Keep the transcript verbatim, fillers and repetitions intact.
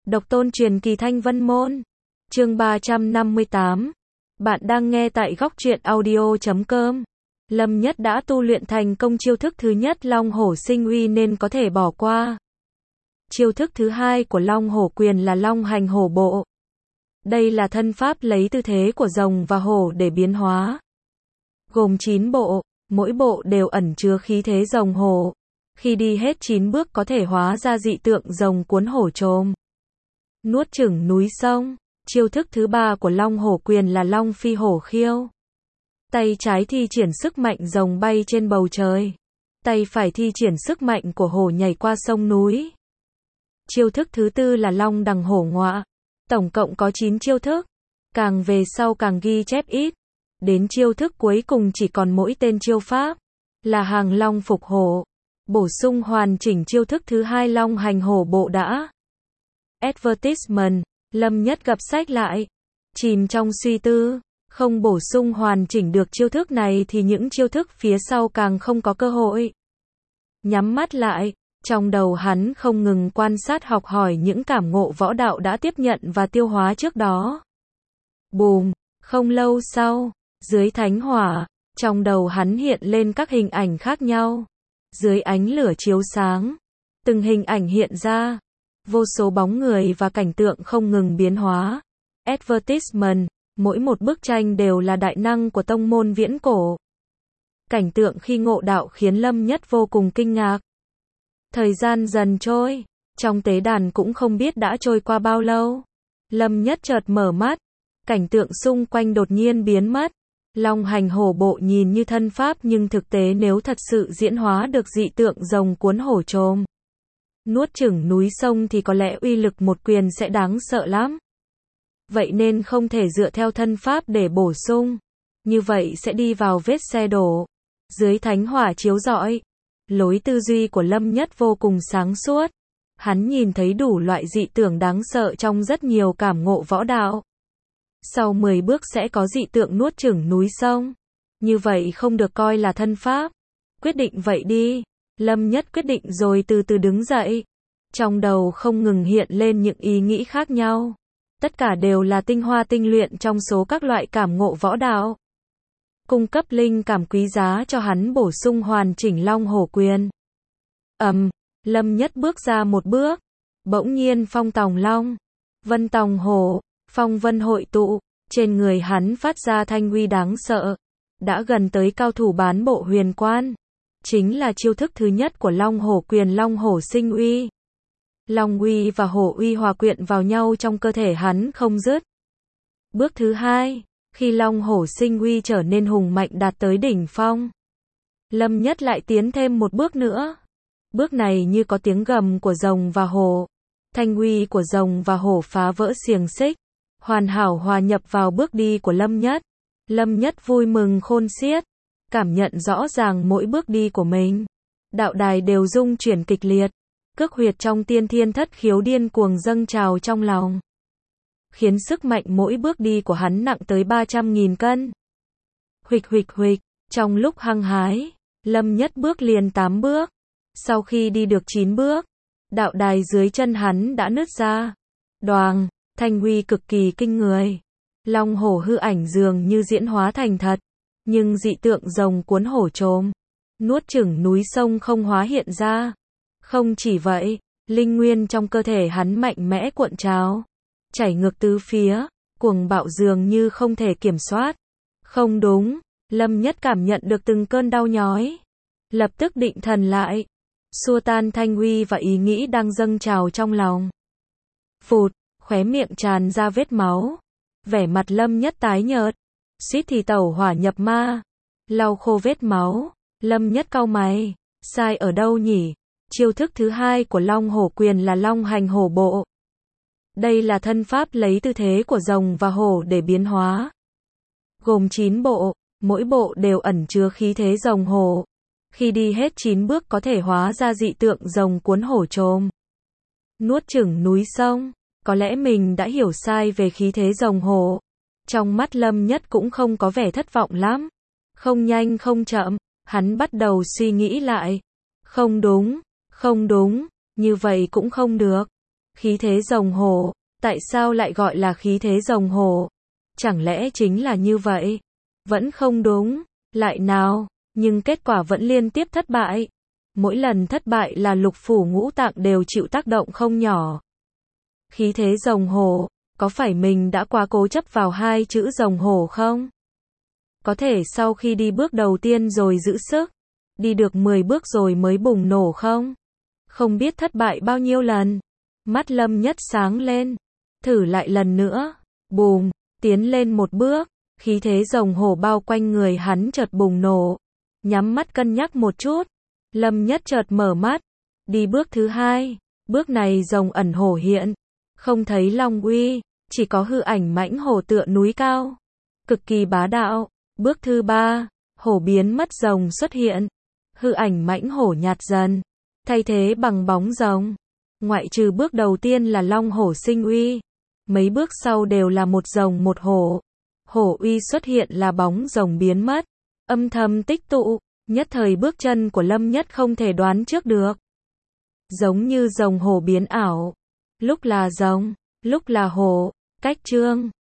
Độc tôn truyền kỳ Thanh Vân Môn. Chương ba trăm năm mươi tám. Bạn đang nghe tại góc truyện audio chấm com. Lâm Nhất đã tu luyện thành công chiêu thức thứ nhất Long Hổ Sinh Uy nên có thể bỏ qua. Chiêu thức thứ hai của Long Hổ Quyền là Long Hành Hổ Bộ. Đây là thân pháp lấy tư thế của rồng và hổ để biến hóa. Gồm chín bộ, mỗi bộ đều ẩn chứa khí thế rồng hổ. Khi đi hết chín bước có thể hóa ra dị tượng rồng cuốn hổ trồm. Nuốt chửng núi sông. Chiêu thức thứ ba của Long Hổ Quyền là Long Phi Hổ Khiêu. Tay trái thi triển sức mạnh rồng bay trên bầu trời. Tay phải thi triển sức mạnh của hổ nhảy qua sông núi. Chiêu thức thứ tư là Long Đằng Hổ Ngọa. Tổng cộng có chín chiêu thức. Càng về sau càng ghi chép ít. Đến chiêu thức cuối cùng chỉ còn mỗi tên chiêu pháp. Là Hàng Long Phục Hổ. Bổ sung hoàn chỉnh chiêu thức thứ hai Long Hành Hổ Bộ đã. Advertisement. Lâm Nhất gập sách lại. Chìm trong suy tư. Không bổ sung hoàn chỉnh được chiêu thức này thì những chiêu thức phía sau càng không có cơ hội. Nhắm mắt lại. Trong đầu hắn không ngừng quan sát học hỏi những cảm ngộ võ đạo đã tiếp nhận và tiêu hóa trước đó. Bùm. Không lâu sau. Dưới thánh hỏa. Trong đầu hắn hiện lên các hình ảnh khác nhau. Dưới ánh lửa chiếu sáng. Từng hình ảnh hiện ra. Vô số bóng người và cảnh tượng không ngừng biến hóa. Advertisement. Mỗi một bức tranh đều là đại năng của tông môn viễn cổ. Cảnh tượng khi ngộ đạo khiến Lâm Nhất vô cùng kinh ngạc. Thời gian dần trôi. Trong tế đàn cũng không biết đã trôi qua bao lâu. Lâm Nhất chợt mở mắt. Cảnh tượng xung quanh đột nhiên biến mất. Long Hành Hổ Bộ nhìn như thân pháp nhưng thực tế nếu thật sự diễn hóa được dị tượng rồng cuốn hổ trồm. Nuốt chửng núi sông thì có lẽ uy lực một quyền sẽ đáng sợ lắm. Vậy nên không thể dựa theo thân pháp để bổ sung. Như vậy sẽ đi vào vết xe đổ. Dưới thánh hỏa chiếu rọi. Lối tư duy của Lâm Nhất vô cùng sáng suốt. Hắn nhìn thấy đủ loại dị tưởng đáng sợ trong rất nhiều cảm ngộ võ đạo. Sau mười bước sẽ có dị tượng nuốt chửng núi sông. Như vậy không được coi là thân pháp. Quyết định vậy đi. Lâm Nhất quyết định rồi từ từ đứng dậy. Trong đầu không ngừng hiện lên những ý nghĩ khác nhau. Tất cả đều là tinh hoa tinh luyện trong số các loại cảm ngộ võ đạo. Cung cấp linh cảm quý giá cho hắn bổ sung hoàn chỉnh Long Hổ Quyền. Ầm, um, Lâm Nhất bước ra một bước. Bỗng nhiên phong tòng long, vân tòng hổ, phong vân hội tụ. Trên người hắn phát ra thanh uy đáng sợ. Đã gần tới cao thủ bán bộ huyền quan. Chính là chiêu thức thứ nhất của Long Hổ Quyền Long Hổ Sinh Uy. Long uy và hổ uy hòa quyện vào nhau trong cơ thể hắn không dứt. Bước thứ hai, khi Long Hổ Sinh Uy trở nên hùng mạnh đạt tới đỉnh phong. Lâm Nhất lại tiến thêm một bước nữa. Bước này như có tiếng gầm của rồng và hổ. Thanh uy của rồng và hổ phá vỡ xiềng xích. Hoàn hảo hòa nhập vào bước đi của Lâm Nhất. Lâm Nhất vui mừng khôn xiết. Cảm nhận rõ ràng mỗi bước đi của mình. Đạo đài đều rung chuyển kịch liệt. Cước huyệt trong tiên thiên thất khiếu điên cuồng dâng trào trong lòng. Khiến sức mạnh mỗi bước đi của hắn nặng tới ba trăm nghìn cân. Huỵch huỵch huỵch, trong lúc hăng hái, Lâm Nhất bước liền tám bước. Sau khi đi được chín bước, đạo đài dưới chân hắn đã nứt ra. Đoàng, thanh uy cực kỳ kinh người. Long hổ hư ảnh dường như diễn hóa thành thật. Nhưng dị tượng rồng cuốn hổ trồm, nuốt chửng núi sông không hóa hiện ra. Không chỉ vậy, linh nguyên trong cơ thể hắn mạnh mẽ cuộn trào, chảy ngược tứ phía, cuồng bạo dường như không thể kiểm soát. Không đúng, Lâm Nhất cảm nhận được từng cơn đau nhói. Lập tức định thần lại, xua tan thanh uy và ý nghĩ đang dâng trào trong lòng. Phụt, khóe miệng tràn ra vết máu. Vẻ mặt Lâm Nhất tái nhợt, suýt thì tẩu hỏa nhập ma. Lau khô vết máu, Lâm Nhất cau mày, sai ở đâu nhỉ? Chiêu thức thứ hai của Long Hổ Quyền là Long Hành Hổ Bộ. Đây là thân pháp lấy tư thế của rồng và hổ để biến hóa. Gồm chín bộ, mỗi bộ đều ẩn chứa khí thế rồng hổ. Khi đi hết chín bước có thể hóa ra dị tượng rồng cuốn hổ trồm. Nuốt chửng núi sông, có lẽ mình đã hiểu sai về khí thế rồng hổ. Trong mắt Lâm Nhất cũng không có vẻ thất vọng lắm. Không nhanh không chậm, hắn bắt đầu suy nghĩ lại. Không đúng. Không đúng, như vậy cũng không được. Khí thế rồng hổ, tại sao lại gọi là khí thế rồng hổ? Chẳng lẽ chính là như vậy? Vẫn không đúng, lại nào, nhưng kết quả vẫn liên tiếp thất bại. Mỗi lần thất bại là lục phủ ngũ tạng đều chịu tác động không nhỏ. Khí thế rồng hổ, có phải mình đã quá cố chấp vào hai chữ rồng hổ không? Có thể sau khi đi bước đầu tiên rồi giữ sức, đi được mười bước rồi mới bùng nổ không? Không biết thất bại bao nhiêu lần. Mắt Lâm Nhất sáng lên, thử lại lần nữa, bùm, tiến lên một bước, khí thế rồng hổ bao quanh người hắn chợt bùng nổ. Nhắm mắt cân nhắc một chút, Lâm Nhất chợt mở mắt, đi bước thứ hai, bước này rồng ẩn hổ hiện, không thấy long uy, chỉ có hư ảnh mãnh hổ tựa núi cao, cực kỳ bá đạo. Bước thứ ba, hổ biến mất rồng xuất hiện, hư ảnh mãnh hổ nhạt dần, thay thế bằng bóng rồng. Ngoại trừ bước đầu tiên là long hổ sinh uy, mấy bước sau đều là một rồng một hổ. Hổ uy xuất hiện là bóng rồng biến mất, âm thầm tích tụ, nhất thời bước chân của Lâm Nhất không thể đoán trước được. Giống như rồng hổ biến ảo, lúc là rồng, lúc là hổ, cách chương